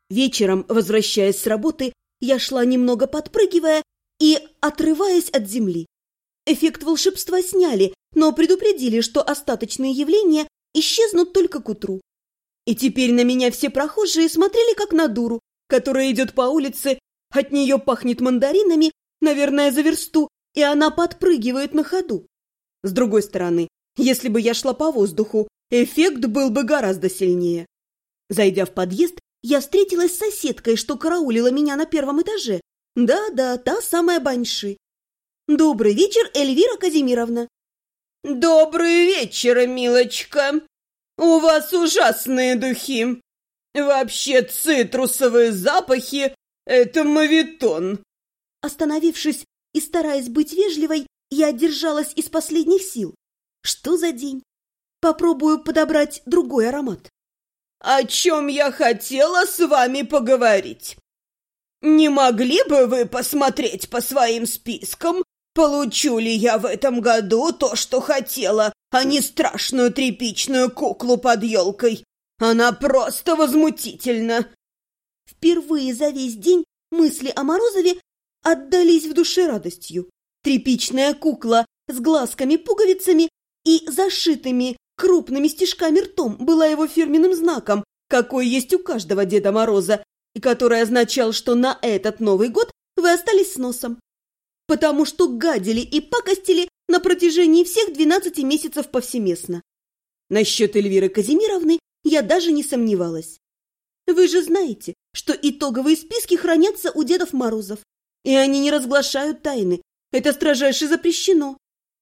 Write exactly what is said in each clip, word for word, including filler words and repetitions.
Вечером, возвращаясь с работы, я шла немного подпрыгивая и отрываясь от земли. Эффект волшебства сняли, но предупредили, что остаточные явления исчезнут только к утру. И теперь на меня все прохожие смотрели как на дуру, которая идет по улице, от нее пахнет мандаринами, наверное, за версту, и она подпрыгивает на ходу. С другой стороны, если бы я шла по воздуху, эффект был бы гораздо сильнее. Зайдя в подъезд, я встретилась с соседкой, что караулила меня на первом этаже. Да-да, та самая Банши. «Добрый вечер, Эльвира Казимировна». «Добрый вечер, милочка. У вас ужасные духи. Вообще цитрусовые запахи – это моветон». Остановившись и стараясь быть вежливой, я держалась из последних сил. Что за день? Попробую подобрать другой аромат. «О чем я хотела с вами поговорить? Не могли бы вы посмотреть по своим спискам, получу ли я в этом году то, что хотела, а не страшную тряпичную куклу под елкой? Она просто возмутительна!» Впервые за весь день мысли о Морозове отдались в душе радостью. Тряпичная кукла с глазками-пуговицами и зашитыми крупными стежками ртом была его фирменным знаком, какой есть у каждого Деда Мороза, и который означал, что на этот Новый год вы остались с носом. Потому что гадили и пакостили на протяжении всех двенадцати месяцев повсеместно. Насчет Эльвиры Казимировны я даже не сомневалась. Вы же знаете, что итоговые списки хранятся у Дедов Морозов, и они не разглашают тайны. Это строжайше запрещено.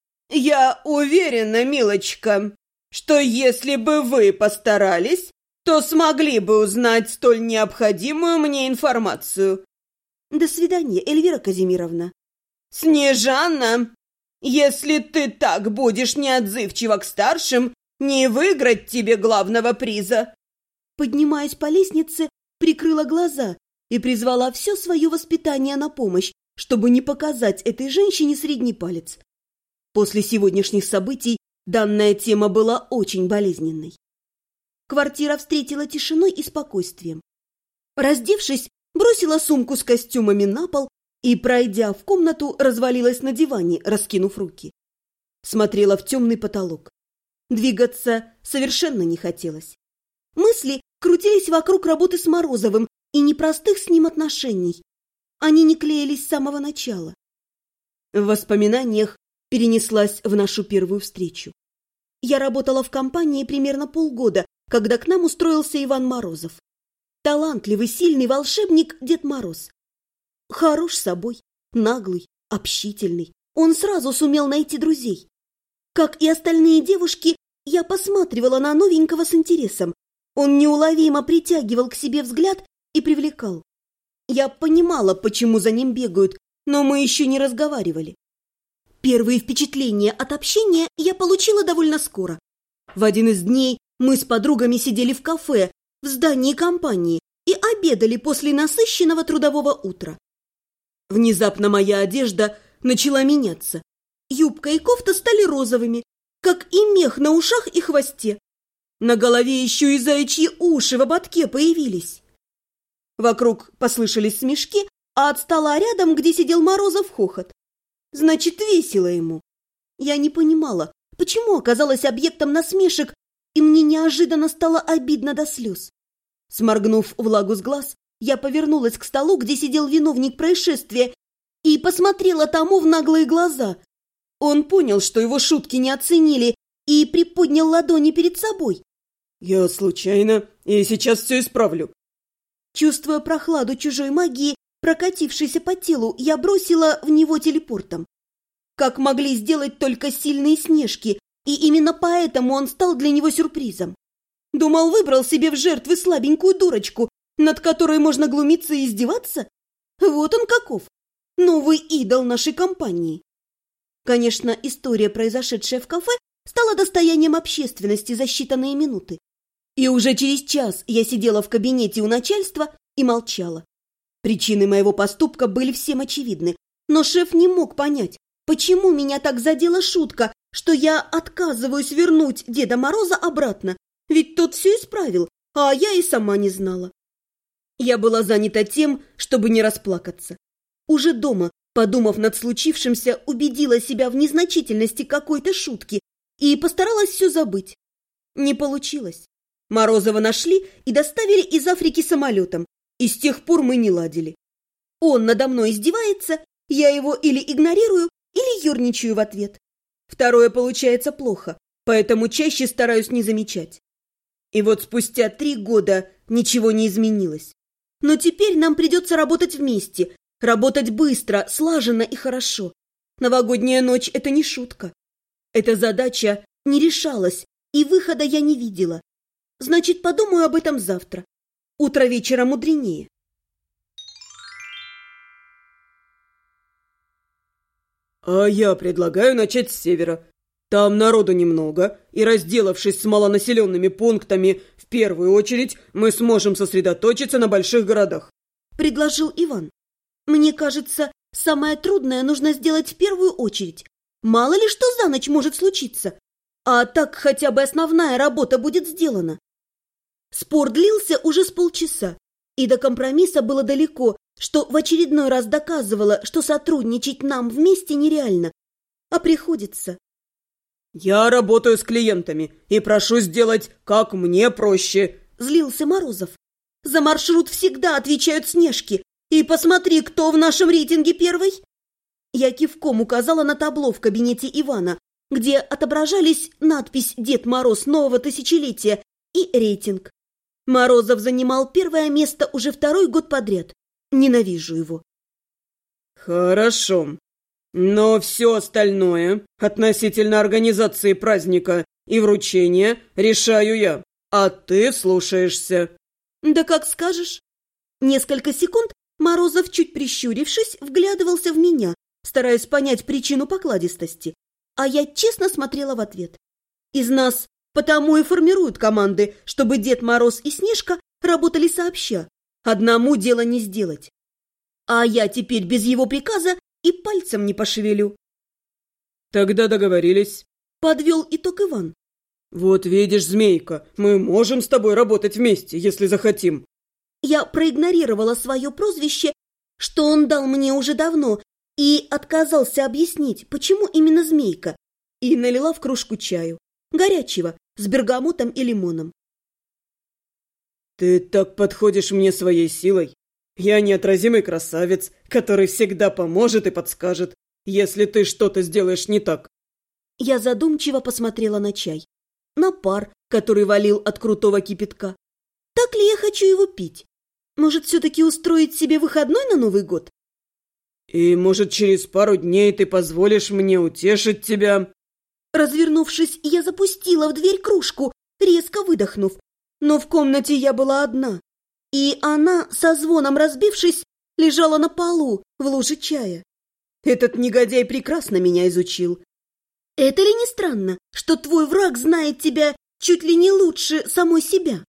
«Я уверена, милочка, что если бы вы постарались, то смогли бы узнать столь необходимую мне информацию». До свидания, Эльвира Казимировна. «Снежана, если ты так будешь неотзывчива к старшим, не выиграть тебе главного приза». Поднимаясь по лестнице, прикрыла глаза и призвала все свое воспитание на помощь, чтобы не показать этой женщине средний палец. После сегодняшних событий данная тема была очень болезненной. Квартира встретила тишиной и спокойствием. Раздевшись, бросила сумку с костюмами на пол и, пройдя в комнату, развалилась на диване, раскинув руки. Смотрела в темный потолок. Двигаться совершенно не хотелось. Мысли крутились вокруг работы с Морозовым и непростых с ним отношений. Они не клеились с самого начала. В воспоминаниях перенеслась в нашу первую встречу. Я работала в компании примерно полгода, когда к нам устроился Иван Морозов. Талантливый, сильный волшебник Дед Мороз. Хорош собой, наглый, общительный. Он сразу сумел найти друзей. Как и остальные девушки, я посматривала на новенького с интересом. Он неуловимо притягивал к себе взгляд и привлекал. Я понимала, почему за ним бегают, но мы еще не разговаривали. Первые впечатления от общения я получила довольно скоро. В один из дней мы с подругами сидели в кафе в здании компании и обедали после насыщенного трудового утра. Внезапно моя одежда начала меняться. Юбка и кофта стали розовыми, как и мех на ушах и хвосте. На голове еще и заячьи уши в ободке появились. Вокруг послышались смешки, а от стола рядом, где сидел Морозов, хохот. Значит, весело ему. Я не понимала, почему оказалась объектом насмешек, и мне неожиданно стало обидно до слез. Сморгнув влагу с глаз, я повернулась к столу, где сидел виновник происшествия, и посмотрела тому в наглые глаза. Он понял, что его шутки не оценили, и приподнял ладони перед собой. «Я случайно, и сейчас все исправлю». Чувствуя прохладу чужой магии, прокатившейся по телу, я бросила в него телепортом. Как могли сделать только сильные Снежки, и именно поэтому он стал для него сюрпризом. Думал, выбрал себе в жертвы слабенькую дурочку, над которой можно глумиться и издеваться? Вот он каков, новый идол нашей компании. Конечно, история, произошедшая в кафе, стала достоянием общественности за считанные минуты. И уже через час я сидела в кабинете у начальства и молчала. Причины моего поступка были всем очевидны, но шеф не мог понять, почему меня так задела шутка, что я отказываюсь вернуть Деда Мороза обратно, ведь тот все исправил, а я и сама не знала. Я была занята тем, чтобы не расплакаться. Уже дома, подумав над случившимся, убедила себя в незначительности какой-то шутки и постаралась все забыть. Не получилось. Морозова нашли и доставили из Африки самолетом, и с тех пор мы не ладили. Он надо мной издевается, я его или игнорирую, или ерничаю в ответ. Второе получается плохо, поэтому чаще стараюсь не замечать. И вот спустя три года ничего не изменилось. Но теперь нам придется работать вместе, работать быстро, слаженно и хорошо. Новогодняя ночь – это не шутка. Эта задача не решалась, и выхода я не видела. Значит, подумаю об этом завтра. Утро вечера мудренее. А я предлагаю начать с севера. Там народу немного, и, разделавшись с малонаселенными пунктами, в первую очередь мы сможем сосредоточиться на больших городах. Предложил Иван. Мне кажется, самое трудное нужно сделать в первую очередь. Мало ли что за ночь может случиться. А так хотя бы основная работа будет сделана. Спор длился уже с полчаса, и до компромисса было далеко, что в очередной раз доказывало, что сотрудничать нам вместе нереально, а приходится. «Я работаю с клиентами и прошу сделать, как мне проще», – злился Морозов. «За маршрут всегда отвечают Снежки, и посмотри, кто в нашем рейтинге первый». Я кивком указала на табло в кабинете Ивана, где отображались надпись «Дед Мороз нового тысячелетия» и рейтинг. Морозов занимал первое место уже второй год подряд. Ненавижу его. «Хорошо. Но все остальное относительно организации праздника и вручения решаю я, а ты слушаешься». «Да как скажешь». Несколько секунд Морозов, чуть прищурившись, вглядывался в меня, стараясь понять причину покладистости, а я честно смотрела в ответ. Из нас потому и формируют команды, чтобы Дед Мороз и Снежка работали сообща. Одному дело не сделать. А я теперь без его приказа и пальцем не пошевелю. «Тогда договорились», — подвел итог Иван. «Вот видишь, Змейка, мы можем с тобой работать вместе, если захотим». Я проигнорировала свое прозвище, что он дал мне уже давно, и отказался объяснить, почему именно Змейка, и налила в кружку чаю, горячего, с бергамотом и лимоном. «Ты так подходишь мне своей силой. Я неотразимый красавец, который всегда поможет и подскажет, если ты что-то сделаешь не так». Я задумчиво посмотрела на чай, на пар, который валил от крутого кипятка. Так ли я хочу его пить? Может, все-таки устроить себе выходной на Новый год? «И, может, через пару дней ты позволишь мне утешить тебя?» Развернувшись, я запустила в дверь кружку, резко выдохнув. Но в комнате я была одна, и она, со звоном разбившись, лежала на полу в луже чая. Этот негодяй прекрасно меня изучил. Это ли не странно, что твой враг знает тебя чуть ли не лучше самой себя?